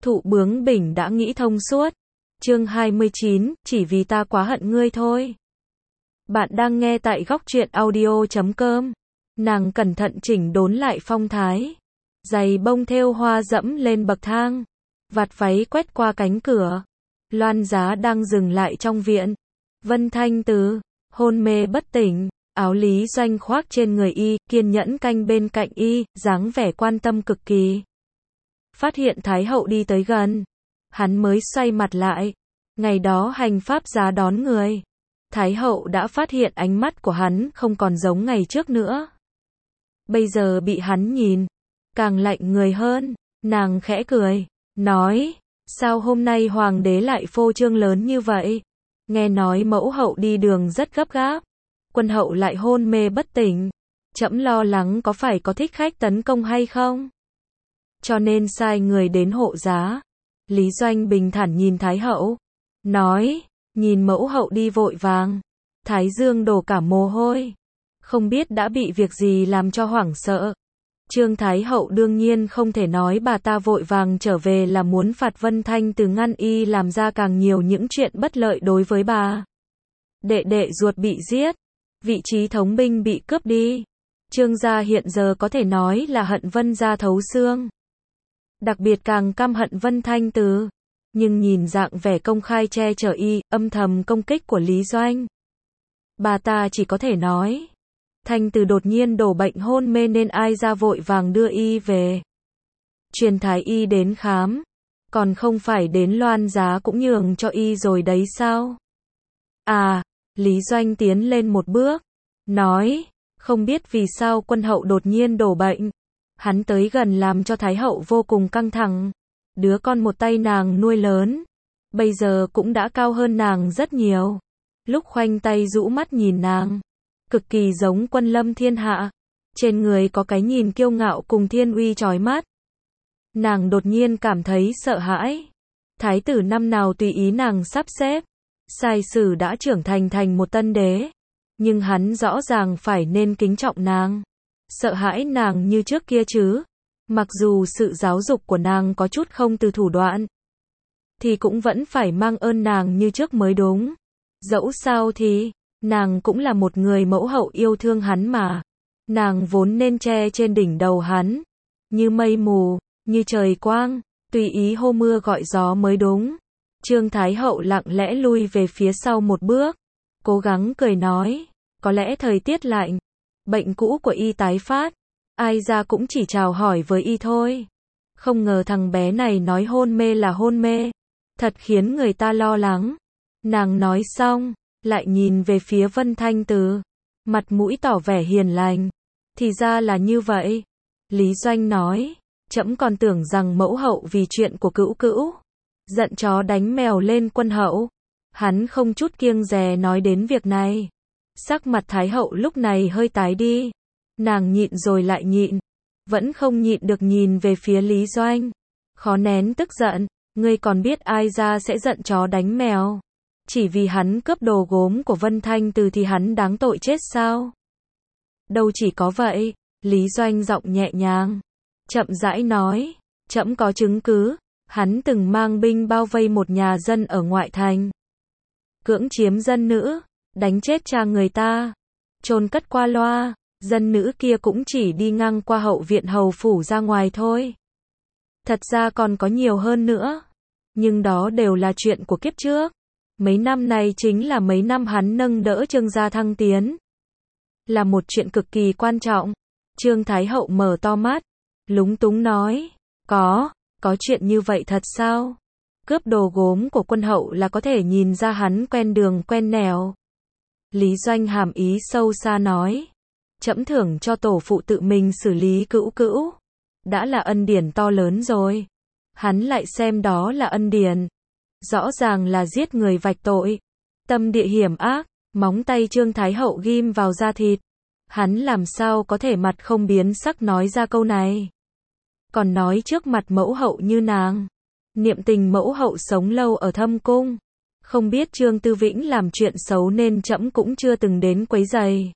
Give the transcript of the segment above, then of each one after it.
Thụ bướng bỉnh đã nghĩ thông suốt. Chương 29, chỉ vì ta quá hận ngươi thôi. Bạn đang nghe tại góc truyện audio.com. Nàng cẩn thận chỉnh đốn lại phong thái. Giày bông thêu hoa dẫm lên bậc thang. Vạt váy quét qua cánh cửa. Loan Giá đang dừng lại trong viện. Vân Thanh Từ, hôn mê bất tỉnh. Áo Lý Doanh khoác trên người y, kiên nhẫn canh bên cạnh y, dáng vẻ quan tâm cực kỳ. Phát hiện Thái hậu đi tới gần. Hắn mới xoay mặt lại. Ngày đó hành pháp giá đón người. Thái hậu đã phát hiện ánh mắt của hắn không còn giống ngày trước nữa. Bây giờ bị hắn nhìn, càng lạnh người hơn. Nàng khẽ cười, nói, sao hôm nay hoàng đế lại phô trương lớn như vậy? Nghe nói mẫu hậu đi đường rất gấp gáp. Quân hậu lại hôn mê bất tỉnh. Trẫm lo lắng có phải có thích khách tấn công hay không? Cho nên sai người đến hộ giá. Lý Doanh bình thản nhìn Thái hậu. Nói, nhìn mẫu hậu đi vội vàng. Thái dương đổ cả mồ hôi. Không biết đã bị việc gì làm cho hoảng sợ. Trương Thái hậu đương nhiên không thể nói bà ta vội vàng trở về là muốn phạt Vân Thanh Từ ngăn y làm ra càng nhiều những chuyện bất lợi đối với bà. Đệ đệ ruột bị giết. Vị trí thống binh bị cướp đi. Trương gia hiện giờ có thể nói là hận Vân gia thấu xương. Đặc biệt càng căm hận Vân Thanh Từ. Nhưng nhìn dạng vẻ công khai che chở y, âm thầm công kích của Lý Doanh. Bà ta chỉ có thể nói. Thanh Từ đột nhiên đổ bệnh hôn mê nên ai ra vội vàng đưa y về. Truyền thái y đến khám. Còn không phải đến Loan Giá cũng nhường cho y rồi đấy sao? À, Lý Doanh tiến lên một bước. Nói, không biết vì sao quân hậu đột nhiên đổ bệnh. Hắn tới gần làm cho Thái hậu vô cùng căng thẳng. Đứa con một tay nàng nuôi lớn. Bây giờ cũng đã cao hơn nàng rất nhiều. Lúc khoanh tay rũ mắt nhìn nàng. Cực kỳ giống quân lâm thiên hạ. Trên người có cái nhìn kiêu ngạo cùng thiên uy chói mắt. Nàng đột nhiên cảm thấy sợ hãi. Thái tử năm nào tùy ý nàng sắp xếp. Sai sử đã trưởng thành một tân đế. Nhưng hắn rõ ràng phải nên kính trọng nàng. Sợ hãi nàng như trước kia chứ. Mặc dù sự giáo dục của nàng có chút không từ thủ đoạn. Thì cũng vẫn phải mang ơn nàng như trước mới đúng. Dẫu sao thì, nàng cũng là một người mẫu hậu yêu thương hắn mà. Nàng vốn nên che trên đỉnh đầu hắn. Như mây mù, như trời quang, tùy ý hô mưa gọi gió mới đúng. Trương Thái hậu lặng lẽ lui về phía sau một bước. Cố gắng cười nói, có lẽ thời tiết lạnh. Bệnh cũ của y tái phát. Ai ra cũng chỉ chào hỏi với y thôi. Không ngờ thằng bé này nói hôn mê là hôn mê. Thật khiến người ta lo lắng. Nàng nói xong, lại nhìn về phía Vân Thanh Từ. Mặt mũi tỏ vẻ hiền lành. Thì ra là như vậy. Lý Doanh nói, trẫm còn tưởng rằng mẫu hậu vì chuyện của cữu cữu. Giận chó đánh mèo lên quân hậu. Hắn không chút kiêng dè nói đến việc này. Sắc mặt Thái hậu lúc này hơi tái đi. Nàng nhịn rồi lại nhịn. Vẫn không nhịn được nhìn về phía Lý Doanh. Khó nén tức giận. Ngươi còn biết ai ra sẽ giận chó đánh mèo. Chỉ vì hắn cướp đồ gốm của Vân Thanh Từ thì hắn đáng tội chết sao? Đâu chỉ có vậy. Lý Doanh giọng nhẹ nhàng. Chậm rãi nói. Trẫm có chứng cứ. Hắn từng mang binh bao vây một nhà dân ở ngoại thành. Cưỡng chiếm dân nữ. Đánh chết cha người ta. Chôn cất qua loa. Dân nữ kia cũng chỉ đi ngang qua hậu viện hầu phủ ra ngoài thôi. Thật ra còn có nhiều hơn nữa. Nhưng đó đều là chuyện của kiếp trước. Mấy năm này chính là mấy năm hắn nâng đỡ Trương gia thăng tiến. Là một chuyện cực kỳ quan trọng. Trương Thái hậu mở to mắt. Lúng túng nói. Có chuyện như vậy thật sao? Cướp đồ gốm của quân hậu là có thể nhìn ra hắn quen đường quen nẻo. Lý Doanh hàm ý sâu xa nói. Trẫm thưởng cho tổ phụ tự mình xử lý cữu cữu. Đã là ân điển to lớn rồi. Hắn lại xem đó là ân điển. Rõ ràng là giết người vạch tội. Tâm địa hiểm ác. Móng tay Trương Thái hậu ghim vào da thịt. Hắn làm sao có thể mặt không biến sắc nói ra câu này. Còn nói trước mặt mẫu hậu như nàng. Niệm tình mẫu hậu sống lâu ở thâm cung. Không biết Trương Tư Vĩnh làm chuyện xấu nên trẫm cũng chưa từng đến quấy rầy.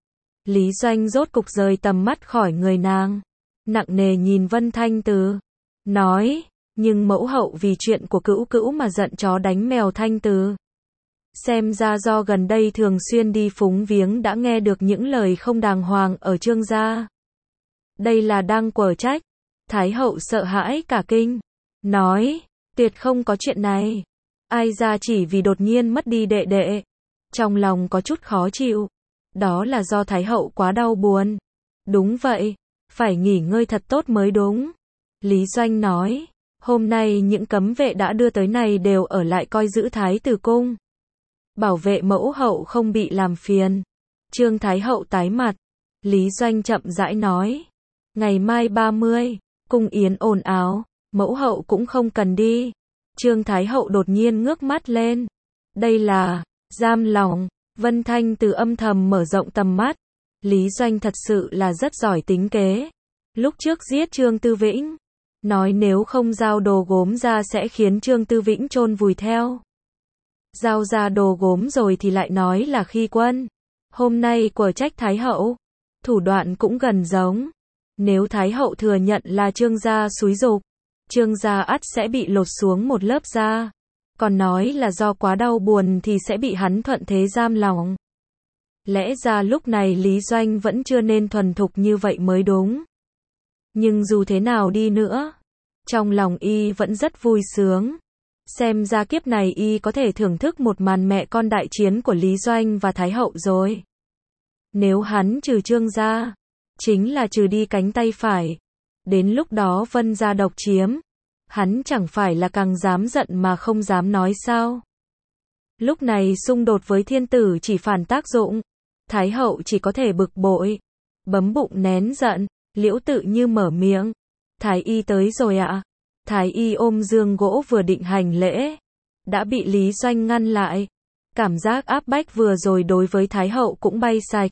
Lý Doanh rốt cục rời tầm mắt khỏi người nàng. Nặng nề nhìn Vân Thanh Từ. Nói, Nhưng mẫu hậu vì chuyện của Cữu Cữu mà giận chó đánh mèo Thanh Từ. Xem ra do gần đây thường xuyên đi phúng viếng đã nghe được những lời không đàng hoàng ở Trương gia. Đây là đang quở trách. Thái hậu sợ hãi cả kinh. Nói, tuyệt không có chuyện này. Ai ra chỉ vì đột nhiên mất đi đệ đệ. Trong lòng có chút khó chịu. Đó là do Thái hậu quá đau buồn. Đúng vậy, phải nghỉ ngơi thật tốt mới đúng. Lý Doanh nói, hôm nay những cấm vệ đã đưa tới này đều ở lại coi giữ Thái tử cung. Bảo vệ mẫu hậu không bị làm phiền. Trương Thái hậu tái mặt. Lý Doanh chậm rãi nói, ngày mai 30, cung yến ồn ào, mẫu hậu cũng không cần đi. Trương Thái hậu đột nhiên ngước mắt lên. Đây là giam lòng. Vân Thanh Từ âm thầm mở rộng tầm mắt. Lý Doanh thật sự là rất giỏi tính kế. Lúc trước giết Trương Tư Vĩnh, nói nếu không giao đồ gốm ra sẽ khiến Trương Tư Vĩnh chôn vùi theo. Giao ra đồ gốm rồi thì lại nói là khi quân. Hôm nay quở trách Thái hậu. Thủ đoạn cũng gần giống. Nếu Thái hậu thừa nhận là Trương gia xúi giục, Trương gia ắt sẽ bị lột xuống một lớp da. Còn nói là do quá đau buồn thì sẽ bị hắn thuận thế giam lòng. Lẽ ra lúc này Lý Doanh vẫn chưa nên thuần thục như vậy mới đúng. Nhưng dù thế nào đi nữa, trong lòng y vẫn rất vui sướng. Xem ra kiếp này y có thể thưởng thức một màn mẹ con đại chiến của Lý Doanh và Thái hậu rồi. Nếu hắn trừ Trương gia, chính là trừ đi cánh tay phải. Đến lúc đó Vân gia độc chiếm, hắn chẳng phải là càng dám giận mà không dám nói sao. Lúc này xung đột với thiên tử chỉ phản tác dụng. Thái hậu chỉ có thể bực bội, bấm bụng nén giận. Liễu Tự Như mở miệng. Thái y tới rồi ạ. Thái y ôm giường gỗ vừa định hành lễ, đã bị Lý Doanh ngăn lại. Cảm giác áp bách vừa rồi đối với Thái hậu cũng bay sạch.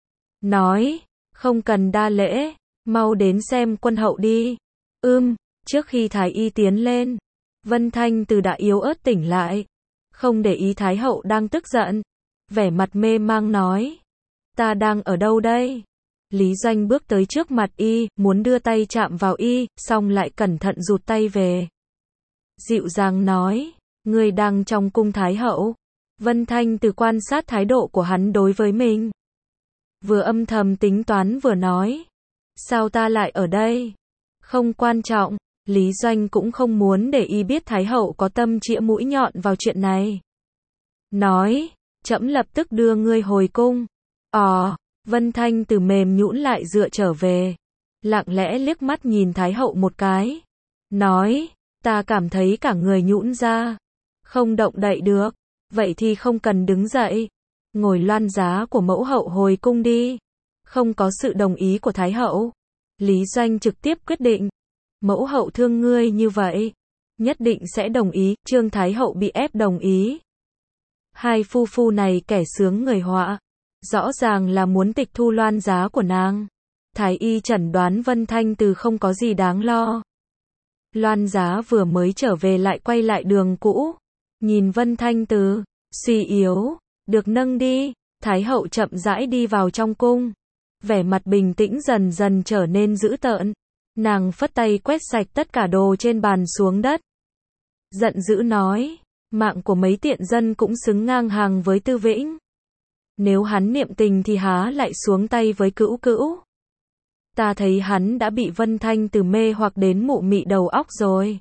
Nói, không cần đa lễ, mau đến xem quân hậu đi. Trước khi Thái y tiến lên, Vân Thanh Từ đã yếu ớt tỉnh lại. Không để ý Thái hậu đang tức giận. Vẻ mặt mê mang nói, ta đang ở đâu đây? Lý Doanh bước tới trước mặt y, muốn đưa tay chạm vào y, xong lại cẩn thận rụt tay về. Dịu dàng nói, người đang trong cung Thái hậu. Vân Thanh Từ quan sát thái độ của hắn đối với mình. Vừa âm thầm tính toán vừa nói, sao ta lại ở đây? Không quan trọng. Lý Doanh cũng không muốn để y biết Thái hậu có tâm chĩa mũi nhọn vào chuyện này. Nói, trẫm lập tức đưa ngươi hồi cung. Vân Thanh Từ mềm nhũn lại dựa trở về. Lặng lẽ liếc mắt nhìn Thái hậu một cái. Nói, ta cảm thấy cả người nhũn ra. Không động đậy được. Vậy thì không cần đứng dậy. Ngồi loan giá của mẫu hậu hồi cung đi. Không có sự đồng ý của Thái hậu. Lý Doanh trực tiếp quyết định. Mẫu hậu thương ngươi như vậy, nhất định sẽ đồng ý. Trương Thái hậu bị ép đồng ý. Hai phu phu này kẻ sướng người họa. Rõ ràng là muốn tịch thu loan giá của nàng. Thái y chẩn đoán Vân Thanh Từ không có gì đáng lo. Loan giá vừa mới trở về lại quay lại đường cũ. Nhìn Vân Thanh Từ, suy yếu, được nâng đi. Thái hậu chậm rãi đi vào trong cung. Vẻ mặt bình tĩnh dần dần trở nên dữ tợn. Nàng phất tay quét sạch tất cả đồ trên bàn xuống đất. Giận dữ nói, mạng của mấy tiện dân cũng xứng ngang hàng với Tư Vĩnh. Nếu hắn niệm tình thì há lại xuống tay với Cữu Cữu. Ta thấy hắn đã bị Vân Thanh Từ mê hoặc đến mụ mị đầu óc rồi.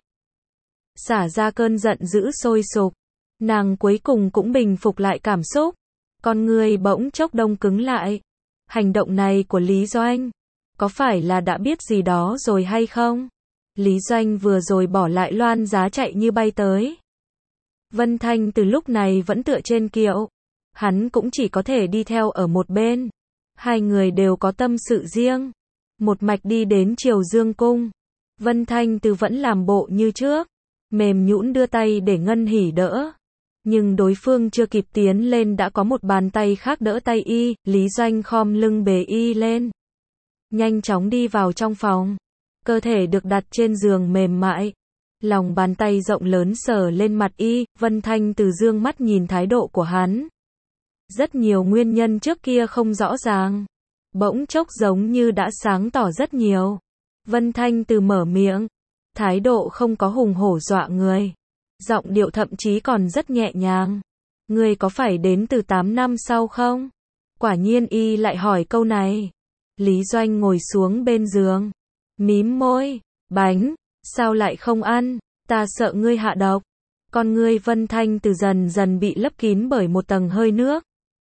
Xả ra cơn giận dữ sôi sục. Nàng cuối cùng cũng bình phục lại cảm xúc. Con người bỗng chốc đông cứng lại. Hành động này của Lý Doanh, có phải là đã biết gì đó rồi hay không? Lý Doanh vừa rồi bỏ lại loan giá chạy như bay tới. Vân Thanh Từ lúc này vẫn tựa trên kiệu. Hắn cũng chỉ có thể đi theo ở một bên. Hai người đều có tâm sự riêng. Một mạch đi đến Triều Dương cung. Vân Thanh Từ vẫn làm bộ như trước. Mềm nhũn đưa tay để Ngân Hỉ đỡ. Nhưng đối phương chưa kịp tiến lên đã có một bàn tay khác đỡ tay y. Lý Doanh khom lưng bế y lên. Nhanh chóng đi vào trong phòng. Cơ thể được đặt trên giường mềm mại. Lòng bàn tay rộng lớn sờ lên mặt y. Vân Thanh Từ dương mắt nhìn thái độ của hắn. Rất nhiều nguyên nhân trước kia không rõ ràng. Bỗng chốc giống như đã sáng tỏ rất nhiều. Vân Thanh Từ mở miệng. thái độ không có hùng hổ dọa người. Giọng điệu thậm chí còn rất nhẹ nhàng. Ngươi có phải đến từ 8 năm sau không? Quả nhiên y lại hỏi câu này. Lý Doanh ngồi xuống bên giường. Mím môi. Bánh, sao lại không ăn? Ta sợ ngươi hạ độc. Con ngươi Vân Thanh Từ dần dần bị lấp kín bởi một tầng hơi nước.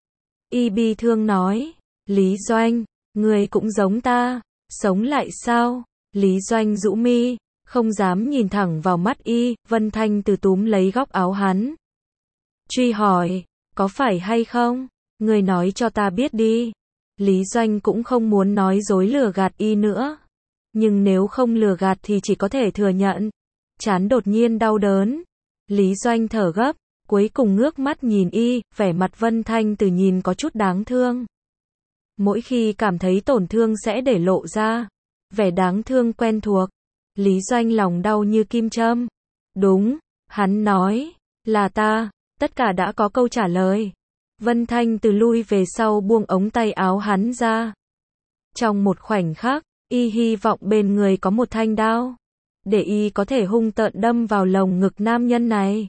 Y bi thương nói. Lý Doanh, ngươi cũng giống ta. Sống lại sao? Lý Doanh rũ mi, không dám nhìn thẳng vào mắt y. Vân Thanh Từ túm lấy góc áo hắn. Truy hỏi, có phải hay không? Ngươi nói cho ta biết đi. Lý Doanh cũng không muốn nói dối lừa gạt y nữa. Nhưng nếu không lừa gạt thì chỉ có thể thừa nhận. Trán đột nhiên đau đớn. Lý Doanh thở gấp, cuối cùng ngước mắt nhìn y, vẻ mặt Vân Thanh Từ nhìn có chút đáng thương. Mỗi khi cảm thấy tổn thương sẽ để lộ ra. Vẻ đáng thương quen thuộc. Lý Doanh lòng đau như kim châm. Đúng, hắn nói, là ta. Tất cả đã có câu trả lời. Vân Thanh Từ lui về sau buông ống tay áo hắn ra. Trong một khoảnh khắc, y hy vọng bên người có một thanh đao. Để y có thể hung tợn đâm vào lồng ngực nam nhân này.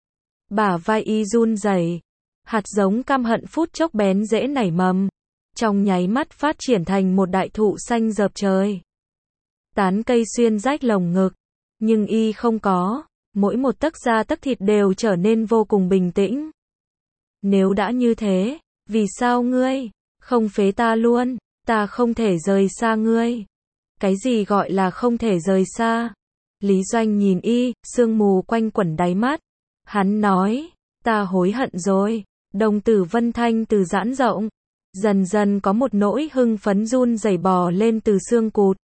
Bả vai y run rẩy. Hạt giống căm hận phút chốc bén rễ nảy mầm. Trong nháy mắt phát triển thành một đại thụ xanh rợp trời. Tán cây xuyên rách lồng ngực. Nhưng y không có. Mỗi một tấc da tấc thịt đều trở nên vô cùng bình tĩnh. Nếu đã như thế, vì sao ngươi không phế ta luôn? Ta không thể rời xa ngươi. Cái gì gọi là không thể rời xa? Lý Doanh nhìn y, sương mù quanh quẩn đáy mắt. Hắn nói, ta hối hận rồi. Đồng tử Vân Thanh Từ giãn rộng. Dần dần có một nỗi hưng phấn run rẩy bò lên từ xương cụt.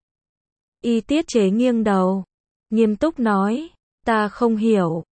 Y tiết chế nghiêng đầu. Nghiêm túc nói, ta không hiểu,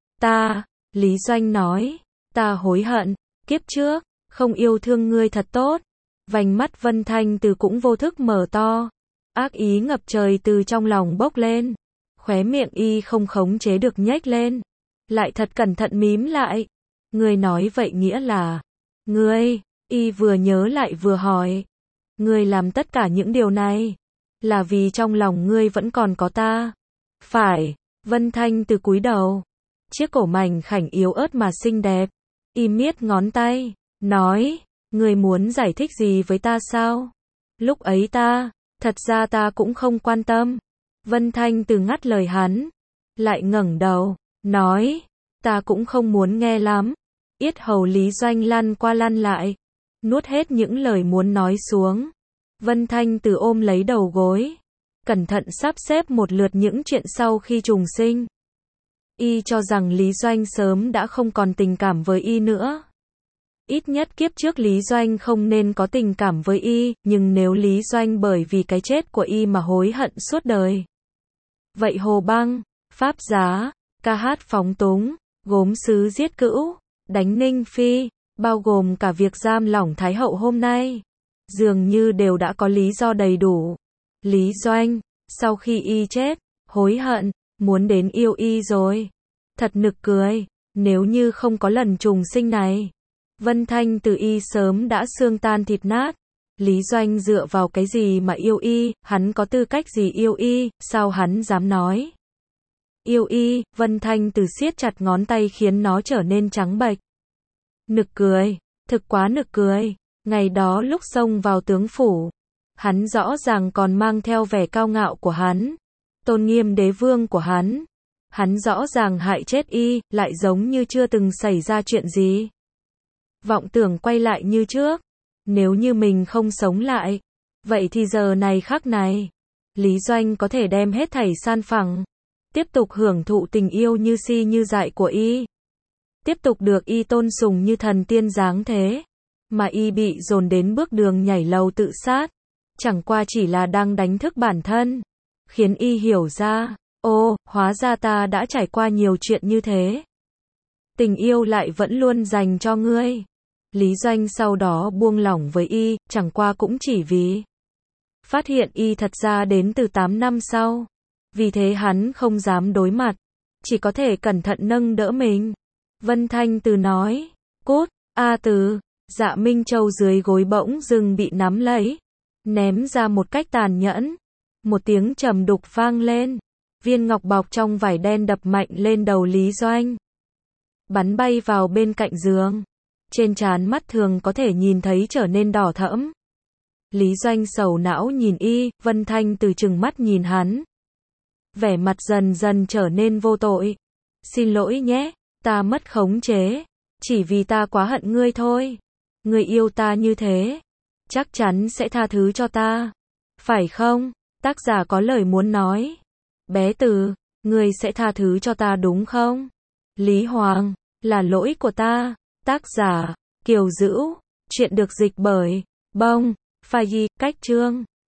Lý Doanh nói, ta hối hận, kiếp trước, không yêu thương ngươi thật tốt. Vành mắt Vân Thanh Từ cũng vô thức mở to. Ác ý ngập trời từ trong lòng bốc lên. Khóe miệng y không khống chế được nhếch lên. Lại thật cẩn thận mím lại. Ngươi nói vậy nghĩa là, ngươi, y vừa nhớ lại vừa hỏi. Ngươi làm tất cả những điều này, là vì trong lòng ngươi vẫn còn có ta. Phải, Vân Thanh Từ cúi đầu. Chiếc cổ mảnh khảnh yếu ớt mà xinh đẹp. Y miết ngón tay, nói, ngươi muốn giải thích gì với ta sao? Lúc ấy thật ra ta cũng không quan tâm. Vân Thanh Từ ngắt lời hắn. Lại ngẩng đầu, nói, ta cũng không muốn nghe lắm. Yết hầu Lý Doanh lăn qua lăn lại. Nuốt hết những lời muốn nói xuống. Vân Thanh Từ ôm lấy đầu gối. Cẩn thận sắp xếp một lượt những chuyện sau khi trùng sinh. Y cho rằng Lý Doanh sớm đã không còn tình cảm với y nữa. Ít nhất kiếp trước Lý Doanh không nên có tình cảm với y, nhưng nếu Lý Doanh bởi vì cái chết của y mà hối hận suốt đời. Vậy Hồ Băng, Pháp Giá, ca hát phóng túng, gốm sứ giết cữu, đánh Ninh Phi, bao gồm cả việc giam lỏng Thái Hậu hôm nay, dường như đều đã có lý do đầy đủ. Lý Doanh, sau khi y chết, hối hận, muốn đến yêu y rồi. Thật nực cười, nếu như không có lần trùng sinh này, Vân Thanh Từ y sớm đã xương tan thịt nát. Lý Doanh dựa vào cái gì mà yêu y, hắn có tư cách gì yêu y, sao hắn dám nói yêu y? Vân Thanh Từ siết chặt ngón tay khiến nó trở nên trắng bệch. Nực cười, thực quá nực cười. Ngày đó lúc xông vào tướng phủ, hắn rõ ràng còn mang theo vẻ cao ngạo của hắn, tôn nghiêm đế vương của hắn. Hắn rõ ràng hại chết y, lại giống như chưa từng xảy ra chuyện gì. Vọng tưởng quay lại như trước. Nếu như mình không sống lại, vậy thì giờ này khắc này, Lý Doanh có thể đem hết thảy san phẳng. Tiếp tục hưởng thụ tình yêu như si như dại của y. Tiếp tục được y tôn sùng như thần tiên dáng thế. Mà y bị dồn đến bước đường nhảy lầu tự sát. Chẳng qua chỉ là đang đánh thức bản thân. Khiến y hiểu ra, ô, hóa ra ta đã trải qua nhiều chuyện như thế. Tình yêu lại vẫn luôn dành cho ngươi. Lý Doanh sau đó buông lỏng với y, chẳng qua cũng chỉ vì phát hiện y thật ra đến từ 8 năm sau. Vì thế hắn không dám đối mặt, chỉ có thể cẩn thận nâng đỡ mình. Vân Thanh Từ nói, cút, A Từ. Dạ Minh Châu dưới gối bỗng dưng bị nắm lấy, ném ra một cách tàn nhẫn. Một tiếng trầm đục vang lên. Viên ngọc bọc trong vải đen đập mạnh lên đầu Lý Doanh. Bắn bay vào bên cạnh giường. Trên trán mắt thường có thể nhìn thấy trở nên đỏ thẫm. Lý Doanh sầu não nhìn y, Vân Thanh từ trừng mắt nhìn hắn. Vẻ mặt dần dần trở nên vô tội. Xin lỗi nhé, ta mất khống chế. Chỉ vì ta quá hận ngươi thôi. Ngươi yêu ta như thế, chắc chắn sẽ tha thứ cho ta. Phải không? Tác giả có lời muốn nói. Bé Từ, ngươi sẽ tha thứ cho ta đúng không? Lý Hoàng, là lỗi của ta. Tác giả, Kiều Dữu. Chuyện được dịch bởi Bông Phai, cách chương.